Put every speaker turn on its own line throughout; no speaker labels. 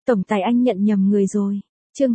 Tổng tài anh nhận nhầm người rồi. Chương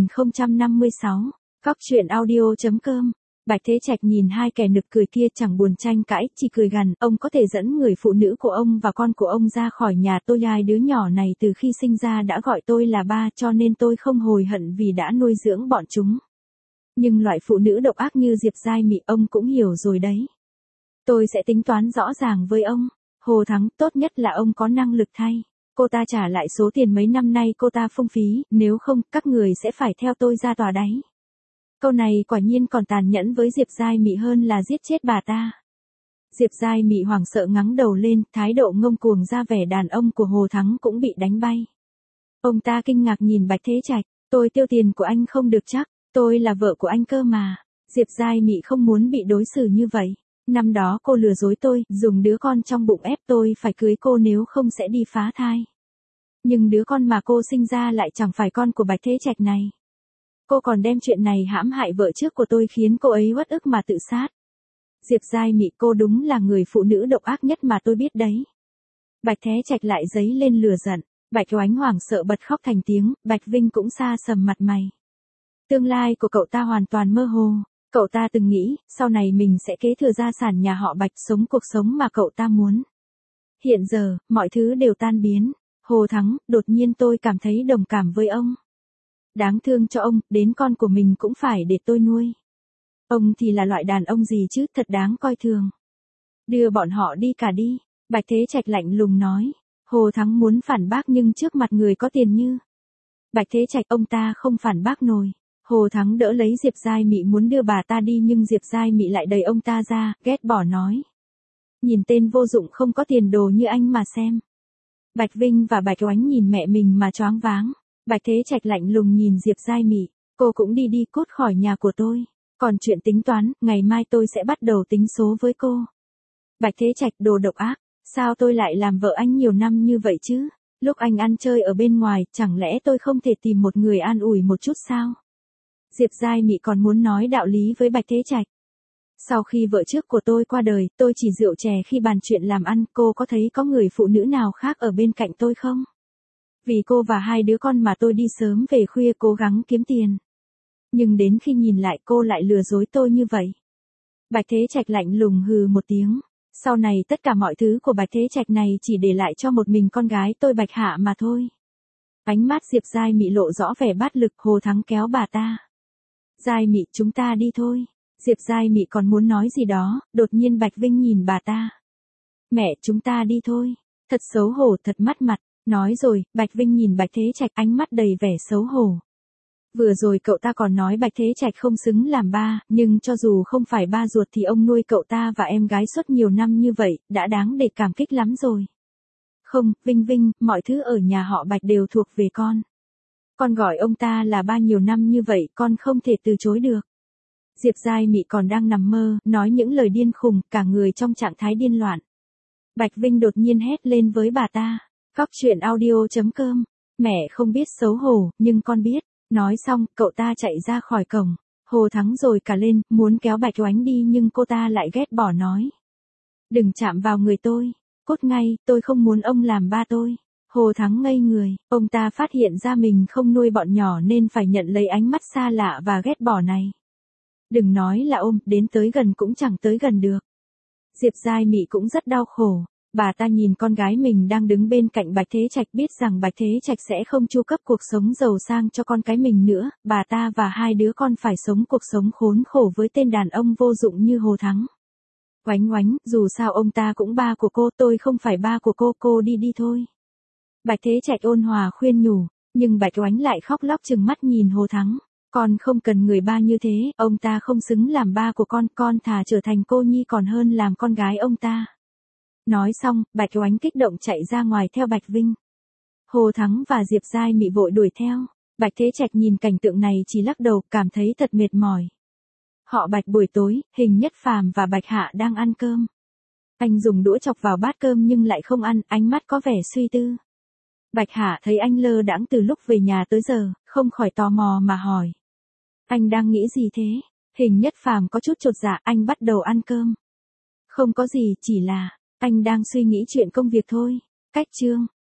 2056. Cóc truyện audio.com. Bạch Thế Trạch nhìn hai kẻ nực cười kia chẳng buồn tranh cãi, chỉ cười gằn, ông có thể dẫn người phụ nữ của ông và con của ông ra khỏi nhà tôi, hai đứa nhỏ này từ khi sinh ra đã gọi tôi là ba, cho nên tôi không hối hận vì đã nuôi dưỡng bọn chúng. Nhưng loại phụ nữ độc ác như Diệp Giai Mị ông cũng hiểu rồi đấy. Tôi sẽ tính toán rõ ràng với ông. Hồ Thắng, tốt nhất là ông có năng lực thay cô ta trả lại số tiền mấy năm nay cô ta phung phí, nếu không, các người sẽ phải theo tôi ra tòa đấy. Câu này quả nhiên còn tàn nhẫn với Diệp Giai Mị hơn là giết chết bà ta. Diệp Giai Mị hoảng sợ ngẩng đầu lên, thái độ ngông cuồng ra vẻ đàn ông của Hồ Thắng cũng bị đánh bay. Ông ta kinh ngạc nhìn Bạch Thế Trạch, tôi tiêu tiền của anh không được chắc, tôi là vợ của anh cơ mà. Diệp Giai Mị không muốn bị đối xử như vậy. Năm đó cô lừa dối tôi, dùng đứa con trong bụng ép tôi phải cưới cô nếu không sẽ đi phá thai. Nhưng đứa con mà cô sinh ra lại chẳng phải con của Bạch Thế Trạch này. Cô còn đem chuyện này hãm hại vợ trước của tôi khiến cô ấy uất ức mà tự sát. Diệp Giai Mị, cô đúng là người phụ nữ độc ác nhất mà tôi biết đấy. Bạch Thế Trạch lại dấy lên lửa giận. Bạch Oánh hoảng sợ bật khóc thành tiếng, Bạch Vinh cũng xa sầm mặt mày. Tương lai của cậu ta hoàn toàn mơ hồ. Cậu ta từng nghĩ, sau này mình sẽ kế thừa gia sản nhà họ Bạch, sống cuộc sống mà cậu ta muốn. Hiện giờ, mọi thứ đều tan biến. Hồ Thắng, đột nhiên tôi cảm thấy đồng cảm với ông. Đáng thương cho ông, đến con của mình cũng phải để tôi nuôi. Ông thì là loại đàn ông gì chứ, thật đáng coi thường. Đưa bọn họ đi cả đi. Bạch Thế Trạch lạnh lùng nói. Hồ Thắng muốn phản bác nhưng trước mặt người có tiền như Bạch Thế Trạch, ông ta không phản bác nổi. Hồ Thắng đỡ lấy Diệp Giai Mị muốn đưa bà ta đi nhưng Diệp Giai Mị lại đẩy ông ta ra, ghét bỏ nói. Nhìn tên vô dụng không có tiền đồ như anh mà xem. Bạch Vinh và Bạch Oánh nhìn mẹ mình mà choáng váng. Bạch Thế Trạch lạnh lùng nhìn Diệp Giai Mị, cô cũng đi đi, cút khỏi nhà của tôi. Còn chuyện tính toán, ngày mai tôi sẽ bắt đầu tính số với cô. Bạch Thế Trạch, đồ độc ác, sao tôi lại làm vợ anh nhiều năm như vậy chứ? Lúc anh ăn chơi ở bên ngoài, chẳng lẽ tôi không thể tìm một người an ủi một chút sao? Diệp Giai Mị còn muốn nói đạo lý với Bạch Thế Trạch. Sau khi vợ trước của tôi qua đời, tôi chỉ rượu chè khi bàn chuyện làm ăn, cô có thấy có người phụ nữ nào khác ở bên cạnh tôi không? Vì cô và hai đứa con mà tôi đi sớm về khuya cố gắng kiếm tiền. Nhưng đến khi nhìn lại cô lại lừa dối tôi như vậy. Bạch Thế Trạch lạnh lùng hừ một tiếng. Sau này tất cả mọi thứ của Bạch Thế Trạch này chỉ để lại cho một mình con gái tôi Bạch Hạ mà thôi. Ánh mắt Diệp Giai Mị lộ rõ vẻ bát lực. Hồ Thắng kéo bà ta. Giai Mị, chúng ta đi thôi. Diệp Giai Mị còn muốn nói gì đó, đột nhiên Bạch Vinh nhìn bà ta. Mẹ, chúng ta đi thôi. Thật xấu hổ, thật mất mặt. Nói rồi, Bạch Vinh nhìn Bạch Thế Trạch, ánh mắt đầy vẻ xấu hổ. Vừa rồi cậu ta còn nói Bạch Thế Trạch không xứng làm ba, nhưng cho dù không phải ba ruột thì ông nuôi cậu ta và em gái suốt nhiều năm như vậy, đã đáng để cảm kích lắm rồi. Không, Vinh Vinh, mọi thứ ở nhà họ Bạch đều thuộc về con. Con gọi ông ta là ba nhiều năm như vậy, con không thể từ chối được. Diệp Giai Mị còn đang nằm mơ, nói những lời điên khùng, cả người trong trạng thái điên loạn. Bạch Vinh đột nhiên hét lên với bà ta. Cóc truyện audio.com. Mẹ không biết xấu hổ, nhưng con biết. Nói xong, cậu ta chạy ra khỏi cổng. Hồ Thắng rồi cả lên, muốn kéo Bạch Oánh đi nhưng cô ta lại ghét bỏ nói. Đừng chạm vào người tôi. Cút ngay, tôi không muốn ông làm ba tôi. Hồ Thắng ngây người, ông ta phát hiện ra mình không nuôi bọn nhỏ nên phải nhận lấy ánh mắt xa lạ và ghét bỏ này. Đừng nói là ôm, đến tới gần cũng chẳng tới gần được. Diệp Giai Mị cũng rất đau khổ. Bà ta nhìn con gái mình đang đứng bên cạnh Bạch Thế Trạch, biết rằng Bạch Thế Trạch sẽ không chu cấp cuộc sống giàu sang cho con cái mình nữa, bà ta và hai đứa con phải sống cuộc sống khốn khổ với tên đàn ông vô dụng như Hồ Thắng. Oánh Oánh, dù sao ông ta cũng ba của cô, tôi không phải ba của cô đi đi thôi. Bạch Thế Trạch ôn hòa khuyên nhủ, nhưng Bạch Oánh lại khóc lóc trừng mắt nhìn Hồ Thắng. Con không cần người ba như thế, ông ta không xứng làm ba của con thà trở thành cô nhi còn hơn làm con gái ông ta. Nói xong, Bạch Oánh kích động chạy ra ngoài theo Bạch Vinh. Hồ Thắng và Diệp Giai Mị vội đuổi theo. Bạch Thế Trạch nhìn cảnh tượng này chỉ lắc đầu, cảm thấy thật mệt mỏi. Họ Bạch buổi tối, Hình Nhất Phàm và Bạch Hạ đang ăn cơm. Anh dùng đũa chọc vào bát cơm nhưng lại không ăn, ánh mắt có vẻ suy tư. Bạch Hạ thấy anh lơ đãng từ lúc về nhà tới giờ, không khỏi tò mò mà hỏi. Anh đang nghĩ gì thế? Hình Nhất Phàm có chút chột dạ, anh bắt đầu ăn cơm. Không có gì, chỉ là, anh đang suy nghĩ chuyện công việc thôi. Cách chương.